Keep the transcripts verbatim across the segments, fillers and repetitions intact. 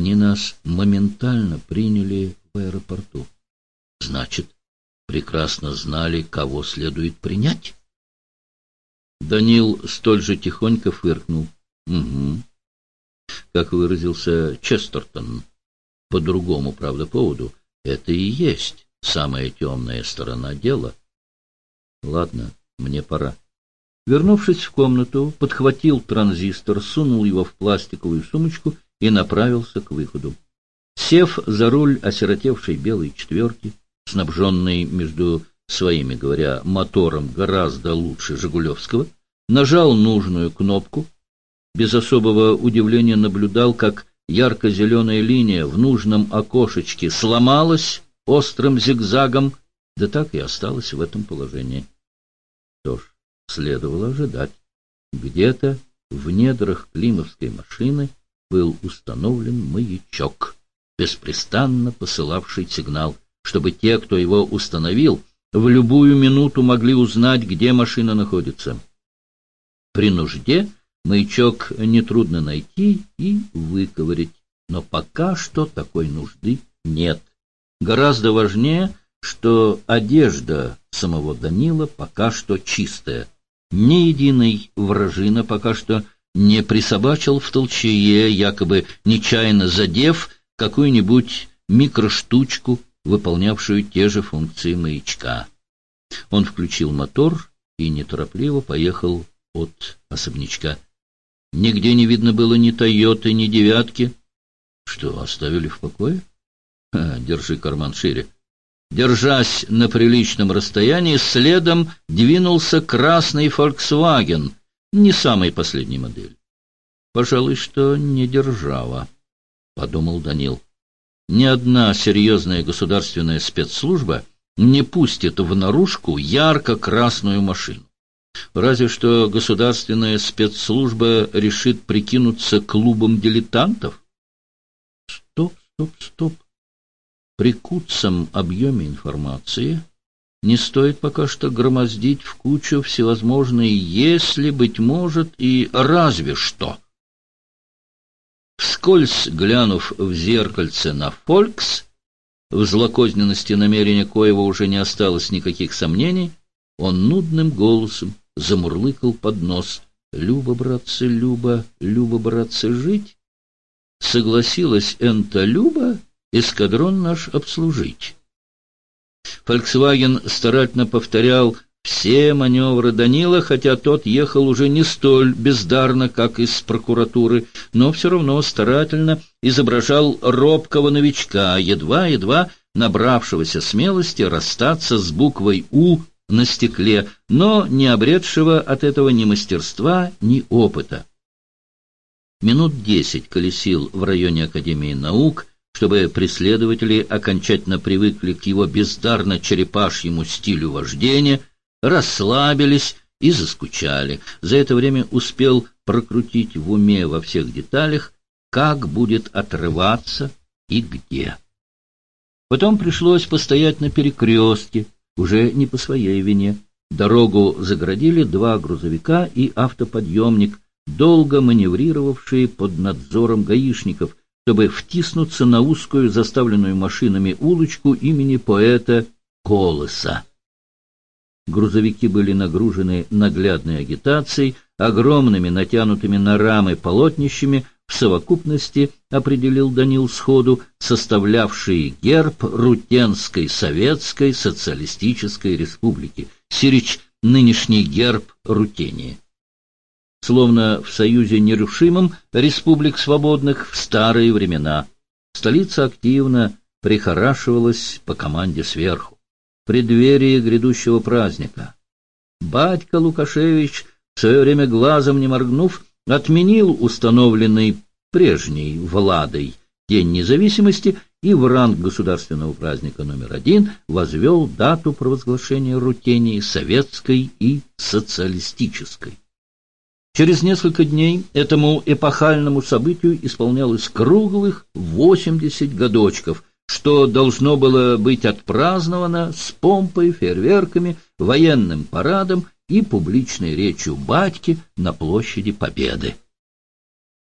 Они нас моментально приняли в аэропорту. Значит, прекрасно знали, кого следует принять? Данил столь же тихонько фыркнул. Угу. Как выразился Честертон, по другому, правда, поводу, это и есть самая темная сторона дела. Ладно, мне пора. Вернувшись в комнату, подхватил транзистор, сунул его в пластиковую сумочку и направился к выходу. Сев за руль осиротевшей белой четверки, снабженной, между своими говоря, мотором гораздо лучше «Жигулевского», нажал нужную кнопку, без особого удивления наблюдал, как ярко-зеленая линия в нужном окошечке сломалась острым зигзагом, да так и осталась в этом положении. Что ж, следовало ожидать. Где-то в недрах климовской машины был установлен маячок, беспрестанно посылавший сигнал, чтобы те, кто его установил, в любую минуту могли узнать, где машина находится. При нужде маячок нетрудно найти и выковырять, но пока что такой нужды нет. Гораздо важнее, что одежда самого Данила пока что чистая. Ни единой вражина пока что не присобачил в толчее, якобы нечаянно задев какую-нибудь микроштучку, выполнявшую те же функции маячка. Он включил мотор и неторопливо поехал от особнячка. Нигде не видно было ни «Тойоты», ни «девятки». Что, оставили в покое? Ха, держи карман шире. Держась на приличном расстоянии, следом двинулся красный «Фольксваген», не самой последней модели. «Пожалуй, что не держава», — подумал Данил. «Ни одна серьезная государственная спецслужба не пустит в наружку ярко-красную машину. Разве что государственная спецслужба решит прикинуться клубом дилетантов». Стоп, стоп, стоп. При куцом объеме информации не стоит пока что громоздить в кучу всевозможные «если», «быть может» и «разве что». Вскользь глянув в зеркальце на «Фолькс», в злокозненности намерения коего уже не осталось никаких сомнений, он нудным голосом замурлыкал под нос: «Люба, братцы, Люба, Люба, братцы, жить? Согласилась энта Люба эскадрон наш обслужить». «Фольксваген» старательно повторял все маневры Данила, хотя тот ехал уже не столь бездарно, как из прокуратуры, но все равно старательно изображал робкого новичка, едва-едва набравшегося смелости расстаться с буквой «У» на стекле, но не обретшего от этого ни мастерства, ни опыта. Минут десять колесил в районе Академии наук, чтобы преследователи окончательно привыкли к его бездарно-черепашьему стилю вождения, расслабились и заскучали. За это время успел прокрутить в уме во всех деталях, как будет отрываться и где. Потом пришлось постоять на перекрестке, уже не по своей вине. Дорогу загородили два грузовика и автоподъемник, долго маневрировавшие под надзором гаишников, чтобы втиснуться на узкую, заставленную машинами улочку имени поэта Колоса. Грузовики были нагружены наглядной агитацией, огромными натянутыми на рамы полотнищами, в совокупности, определил Данил сходу, составлявшие герб Рутенской Советской Социалистической Республики, сирич нынешний герб Рутении. Словно в союзе нерушимом республик свободных в старые времена, столица активно прихорашивалась по команде сверху. В преддверии грядущего праздника батька Лукашевич, в свое время глазом не моргнув, отменил установленный прежней Владой День независимости и в ранг государственного праздника номер один возвел дату провозглашения Рутении советской и социалистической. Через несколько дней этому эпохальному событию исполнялось круглых восемьдесят годочков, что должно было быть отпраздновано с помпой, фейерверками, военным парадом и публичной речью батьки на площади Победы.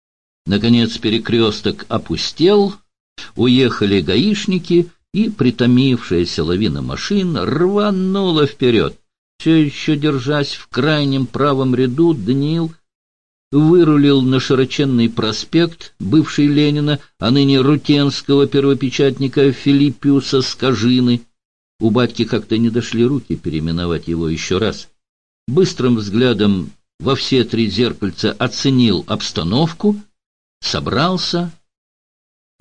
Наконец перекресток опустел, уехали гаишники, и притомившаяся лавина машин рванула вперед. Все еще держась в крайнем правом ряду, Даниил вырулил на широченный проспект, бывший Ленина, а ныне рутенского первопечатника Филиппиуса Скажины. У батьки как-то не дошли руки переименовать его еще раз. Быстрым взглядом во все три зеркальца оценил обстановку, собрался